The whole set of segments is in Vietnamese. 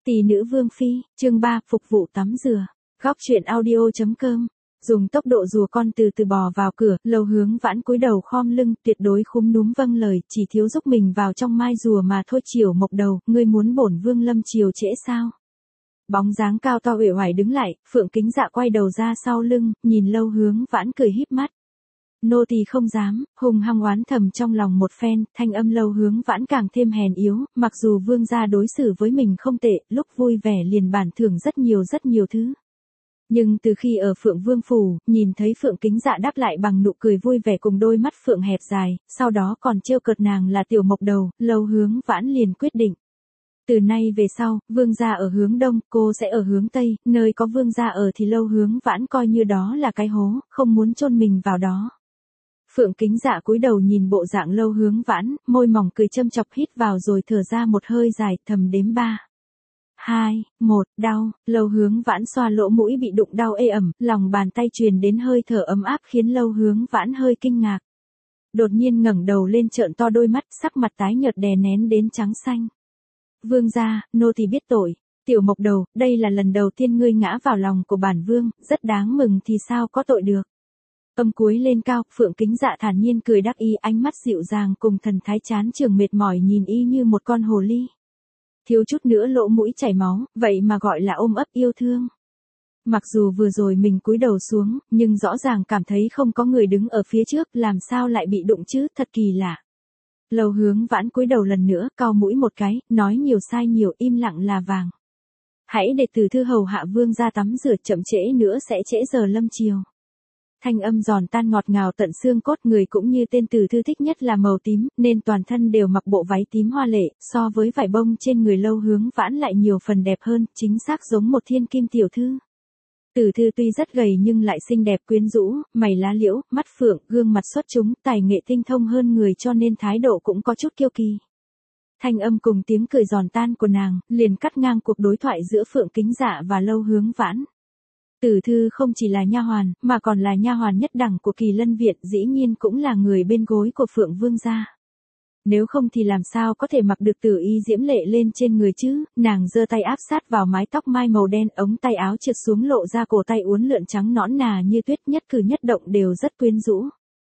Tỷ nữ Vương Phi, chương 3, phục vụ tắm rửa. Góc truyện audio.com. Dùng tốc độ rùa con từ từ bò vào cửa, Lâu Hướng Vãn cúi đầu khom lưng, tuyệt đối khúm núm vâng lời, chỉ thiếu giúp mình vào trong mai rùa mà thôi. Chiều Mộc Đầu, ngươi muốn bổn vương lâm chiều trễ sao? Bóng dáng cao to uể oải đứng lại, Phượng Kính Dạ quay đầu ra sau lưng, nhìn Lâu Hướng Vãn cười híp mắt. Nô tỳ không dám, hùng hăng oán thầm trong lòng một phen, thanh âm Lâu Hướng Vãn càng thêm hèn yếu, mặc dù vương gia đối xử với mình không tệ, lúc vui vẻ liền bản thưởng rất nhiều thứ. Nhưng từ khi ở Phượng Vương Phủ, nhìn thấy Phượng Kính Dạ đáp lại bằng nụ cười vui vẻ cùng đôi mắt phượng hẹp dài, sau đó còn trêu cợt nàng là Tiểu Mộc Đầu, Lâu Hướng Vãn liền quyết định. Từ nay về sau, vương gia ở hướng đông, cô sẽ ở hướng tây, nơi có vương gia ở thì Lâu Hướng Vãn coi như đó là cái hố, không muốn chôn mình vào đó. Phượng Kính Dạ cúi đầu nhìn bộ dạng Lâu Hướng Vãn, môi mỏng cười châm chọc hít vào rồi thở ra một hơi dài, thầm đếm 3, 2, 1, đau. Lâu Hướng Vãn xoa lỗ mũi bị đụng đau ê ẩm, lòng bàn tay truyền đến hơi thở ấm áp khiến Lâu Hướng Vãn hơi kinh ngạc. Đột nhiên ngẩng đầu lên trợn to đôi mắt, sắc mặt tái nhợt đè nén đến trắng xanh. Vương gia, nô tỳ biết tội. Tiểu Mộc Đầu, đây là lần đầu tiên ngươi ngã vào lòng của bản vương, rất đáng mừng thì sao có tội được. Âm cuối lên cao, Phượng Kính Dạ thản nhiên cười đắc ý, ánh mắt dịu dàng cùng thần thái chán trường mệt mỏi nhìn y như một con hồ ly. Thiếu chút nữa lỗ mũi chảy máu, vậy mà gọi là ôm ấp yêu thương. Mặc dù vừa rồi mình cúi đầu xuống, nhưng rõ ràng cảm thấy không có người đứng ở phía trước, làm sao lại bị đụng chứ, thật kỳ lạ. Lâu Hướng Vãn cúi đầu lần nữa, cau mũi một cái, nói nhiều sai nhiều, im lặng là vàng. Hãy để Từ Thư hầu hạ vương ra tắm rửa, chậm trễ nữa sẽ trễ giờ lâm chiều. Thanh âm giòn tan ngọt ngào tận xương cốt, người cũng như tên Từ Thư thích nhất là màu tím, nên toàn thân đều mặc bộ váy tím hoa lệ, so với vải bông trên người Lâu Hướng Vãn lại nhiều phần đẹp hơn, chính xác giống một thiên kim tiểu thư. Từ Thư tuy rất gầy nhưng lại xinh đẹp quyến rũ, mày lá liễu, mắt phượng, gương mặt xuất chúng, tài nghệ tinh thông hơn người cho nên thái độ cũng có chút kiêu kỳ. Thanh âm cùng tiếng cười giòn tan của nàng, liền cắt ngang cuộc đối thoại giữa Phượng Kính Dạ và Lâu Hướng Vãn. Từ Thư không chỉ là nha hoàn, mà còn là nha hoàn nhất đẳng của Kỳ Lân viện, dĩ nhiên cũng là người bên gối của Phượng Vương gia. Nếu không thì làm sao có thể mặc được tử y diễm lệ lên trên người chứ, nàng giơ tay áp sát vào mái tóc mai màu đen, ống tay áo trượt xuống lộ ra cổ tay uốn lượn trắng nõn nà như tuyết, nhất cử nhất động đều rất quyến rũ.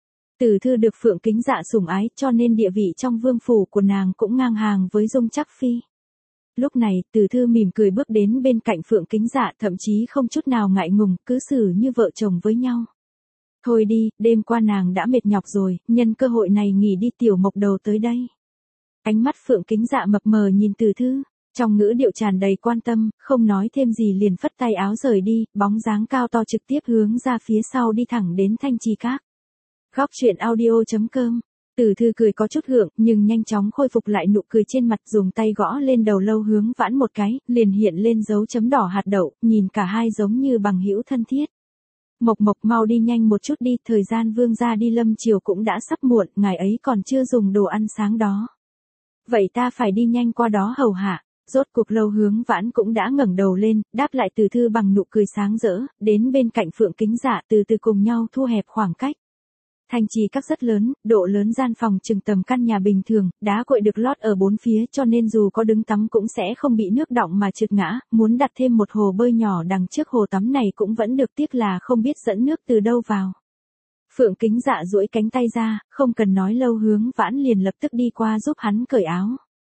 Từ Thư được Phượng Kính Dạ sủng ái, cho nên địa vị trong vương phủ của nàng cũng ngang hàng với Dung Trắc Phi. Lúc này, Từ Thư mỉm cười bước đến bên cạnh Phượng Kính Dạ, thậm chí không chút nào ngại ngùng, cứ xử như vợ chồng với nhau. Thôi đi, đêm qua nàng đã mệt nhọc rồi, nhân cơ hội này nghỉ đi. Tiểu Mộc Đầu tới đây. Ánh mắt Phượng Kính Dạ mập mờ nhìn Từ Thư, trong ngữ điệu tràn đầy quan tâm, không nói thêm gì liền phất tay áo rời đi, bóng dáng cao to trực tiếp hướng ra phía sau đi thẳng đến Thanh Trì Các. Góc truyện audio.com. Từ Thư cười có chút gượng, nhưng nhanh chóng khôi phục lại nụ cười trên mặt, dùng tay gõ lên đầu Lâu Hướng Vãn một cái, liền hiện lên dấu chấm đỏ hạt đậu, nhìn cả hai giống như bằng hữu thân thiết. Mộc Mộc, mau đi nhanh một chút đi, thời gian vương gia đi lâm chiều cũng đã sắp muộn, ngài ấy còn chưa dùng đồ ăn sáng đó. Vậy ta phải đi nhanh qua đó hầu hạ. Rốt cuộc Lâu Hướng Vãn cũng đã ngẩng đầu lên, đáp lại Từ Thư bằng nụ cười sáng rỡ, đến bên cạnh Phượng Kính Dạ từ từ cùng nhau thu hẹp khoảng cách. Thanh Trì Các rất lớn, độ lớn gian phòng chừng tầm căn nhà bình thường, đá cội được lót ở bốn phía cho nên dù có đứng tắm cũng sẽ không bị nước đọng mà trượt ngã, muốn đặt thêm một hồ bơi nhỏ đằng trước hồ tắm này cũng vẫn được, tiếc là không biết dẫn nước từ đâu vào. Phượng Kính Dạ duỗi cánh tay ra, không cần nói Lâu Hướng Vãn liền lập tức đi qua giúp hắn cởi áo.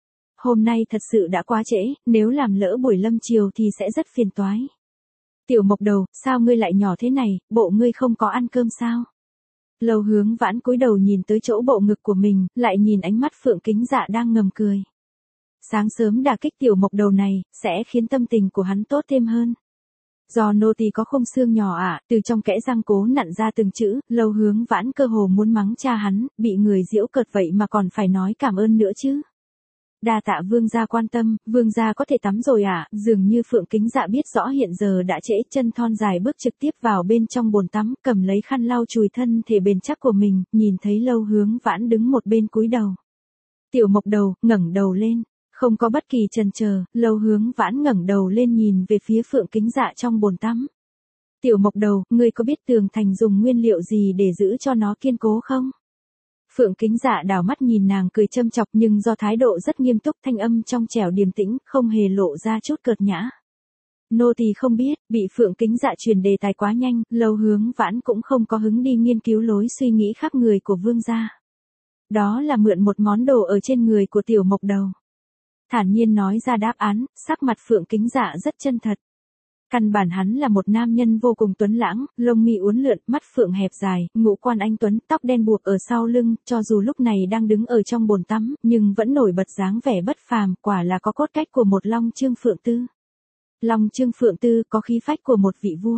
Hôm nay thật sự đã quá trễ, nếu làm lỡ buổi lâm chiều thì sẽ rất phiền toái. Tiểu Mộc Đầu, sao ngươi lại nhỏ thế này, bộ ngươi không có ăn cơm sao? Lâu Hướng Vãn cúi đầu nhìn tới chỗ bộ ngực của mình, lại nhìn ánh mắt Phượng Kính Dạ đang ngầm cười. Sáng sớm đả kích Tiểu Mộc Đầu này, sẽ khiến tâm tình của hắn tốt thêm hơn. Do nô tỳ có khung xương nhỏ từ trong kẽ răng cố nặn ra từng chữ, Lâu Hướng Vãn cơ hồ muốn mắng cha hắn, bị người giễu cợt vậy mà còn phải nói cảm ơn nữa chứ. Đa tạ vương gia quan tâm, vương gia có thể tắm rồi dường như Phượng Kính Dạ biết rõ hiện giờ đã trễ, chân thon dài bước trực tiếp vào bên trong bồn tắm, cầm lấy khăn lau chùi thân thể bền chắc của mình, nhìn thấy Lâu Hướng Vãn đứng một bên cúi đầu. Tiểu Mộc Đầu, ngẩng đầu lên, không có bất kỳ chần chờ, Lâu Hướng Vãn ngẩng đầu lên nhìn về phía Phượng Kính Dạ trong bồn tắm. Tiểu Mộc Đầu, ngươi có biết tường thành dùng nguyên liệu gì để giữ cho nó kiên cố không? Phượng Kính Dạ đảo mắt nhìn nàng cười châm chọc, nhưng do thái độ rất nghiêm túc, thanh âm trong trẻo điềm tĩnh, không hề lộ ra chút cợt nhã. Nô tỳ không biết, bị Phượng Kính Dạ truyền đề tài quá nhanh, Lâu Hướng Vãn cũng không có hứng đi nghiên cứu lối suy nghĩ khắp người của vương gia. Đó là mượn một món đồ ở trên người của Tiểu Mộc Đầu. Thản nhiên nói ra đáp án, sắc mặt Phượng Kính Dạ rất chân thật. Căn bản hắn là một nam nhân vô cùng tuấn lãng, lông mi uốn lượn, mắt phượng hẹp dài, ngũ quan anh tuấn, tóc đen buộc ở sau lưng, cho dù lúc này đang đứng ở trong bồn tắm, nhưng vẫn nổi bật dáng vẻ bất phàm, quả là có cốt cách của một Long Chương Phượng Tư. Long Chương Phượng Tư có khí phách của một vị vua.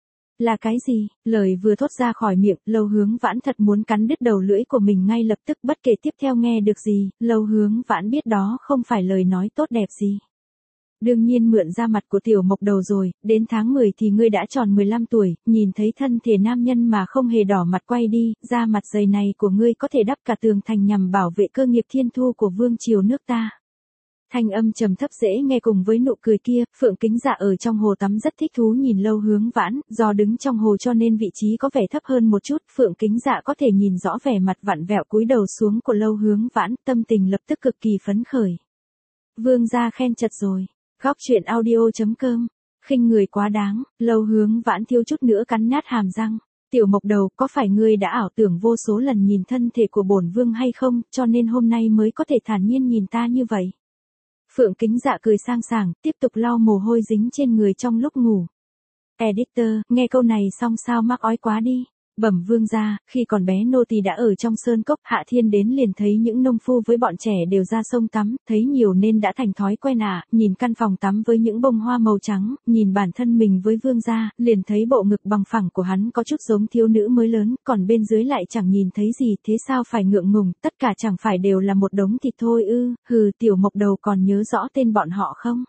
Là cái gì? Lời vừa thốt ra khỏi miệng, Lâu Hướng Vãn thật muốn cắn đứt đầu lưỡi của mình ngay lập tức, bất kể tiếp theo nghe được gì, Lâu Hướng Vãn biết đó không phải lời nói tốt đẹp gì. Đương nhiên mượn da mặt của Tiểu Mộc Đầu rồi, đến tháng 10 thì ngươi đã tròn 15 tuổi, nhìn thấy thân thể nam nhân mà không hề đỏ mặt quay đi, da mặt dày này của ngươi có thể đắp cả tường thành nhằm bảo vệ cơ nghiệp thiên thu của vương triều nước ta. Thanh âm trầm thấp dễ nghe cùng với nụ cười kia, Phượng Kính Dạ ở trong hồ tắm rất thích thú nhìn Lâu Hướng Vãn, do đứng trong hồ cho nên vị trí có vẻ thấp hơn một chút, Phượng Kính Dạ có thể nhìn rõ vẻ mặt vặn vẹo cúi đầu xuống của Lâu Hướng Vãn, tâm tình lập tức cực kỳ phấn khởi. Vương gia khen chật rồi. Góc truyện audio.com, khinh người quá đáng, Lâu Hướng Vãn thiếu chút nữa cắn nát hàm răng. Tiểu Mộc Đầu, có phải ngươi đã ảo tưởng vô số lần nhìn thân thể của bổn vương hay không, cho nên hôm nay mới có thể thản nhiên nhìn ta như vậy? Phượng Kính Dạ cười sang sảng, tiếp tục lau mồ hôi dính trên người trong lúc ngủ. Editor, nghe câu này xong sao mắc ói quá đi. Bẩm vương gia, khi còn bé nô tỳ đã ở trong sơn cốc, Hạ Thiên đến liền thấy những nông phu với bọn trẻ đều ra sông tắm, thấy nhiều nên đã thành thói quen nhìn căn phòng tắm với những bông hoa màu trắng, nhìn bản thân mình với vương gia, liền thấy bộ ngực bằng phẳng của hắn có chút giống thiếu nữ mới lớn, còn bên dưới lại chẳng nhìn thấy gì, thế sao phải ngượng ngùng, tất cả chẳng phải đều là một đống thịt thôi ư? Hừ, Tiểu Mộc Đầu còn nhớ rõ tên bọn họ không?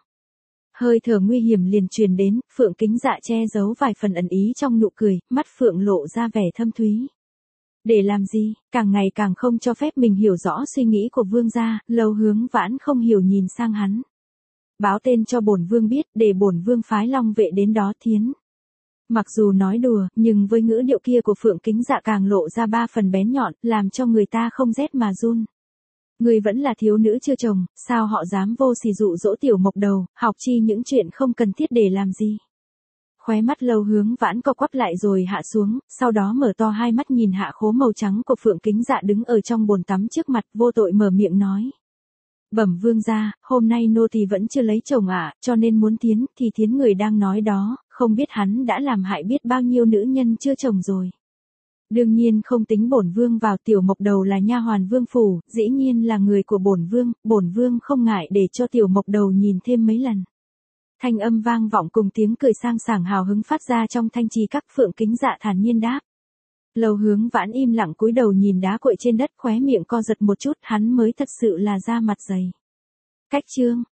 Hơi thở nguy hiểm liền truyền đến, Phượng Kính Dạ che giấu vài phần ẩn ý trong nụ cười, mắt Phượng lộ ra vẻ thâm thúy. Để làm gì, càng ngày càng không cho phép mình hiểu rõ suy nghĩ của vương gia, Lâu Hướng Vãn không hiểu nhìn sang hắn. Báo tên cho bổn vương biết, để bổn vương phái Long vệ đến đó thiến. Mặc dù nói đùa, nhưng với ngữ điệu kia của Phượng Kính Dạ càng lộ ra ba phần bén nhọn, làm cho người ta không rét mà run. Ngươi vẫn là thiếu nữ chưa chồng, sao họ dám vô sỉ dụ dỗ Tiểu Mộc Đầu, học chi những chuyện không cần thiết để làm gì? Khóe mắt Lâu Hướng Vãn co quắp lại rồi hạ xuống, sau đó mở to hai mắt nhìn hạ khố màu trắng của Phượng Kính Dạ đứng ở trong bồn tắm trước mặt, vô tội mở miệng nói. Bẩm vương gia, hôm nay nô tỳ vẫn chưa lấy chồng cho nên muốn thiến, thì thiến người đang nói đó, không biết hắn đã làm hại biết bao nhiêu nữ nhân chưa chồng rồi. Đương nhiên không tính bổn vương vào, Tiểu Mộc Đầu là nha hoàn vương phủ, dĩ nhiên là người của bổn vương không ngại để cho Tiểu Mộc Đầu nhìn thêm mấy lần. Thanh âm vang vọng cùng tiếng cười sang sảng hào hứng phát ra trong thanh trì các. Phượng Kính Dạ thản nhiên đáp. Lâu Hướng Vãn im lặng cúi đầu nhìn đá cuội trên đất, khóe miệng co giật một chút, hắn mới thật sự là da mặt dày. Cách chương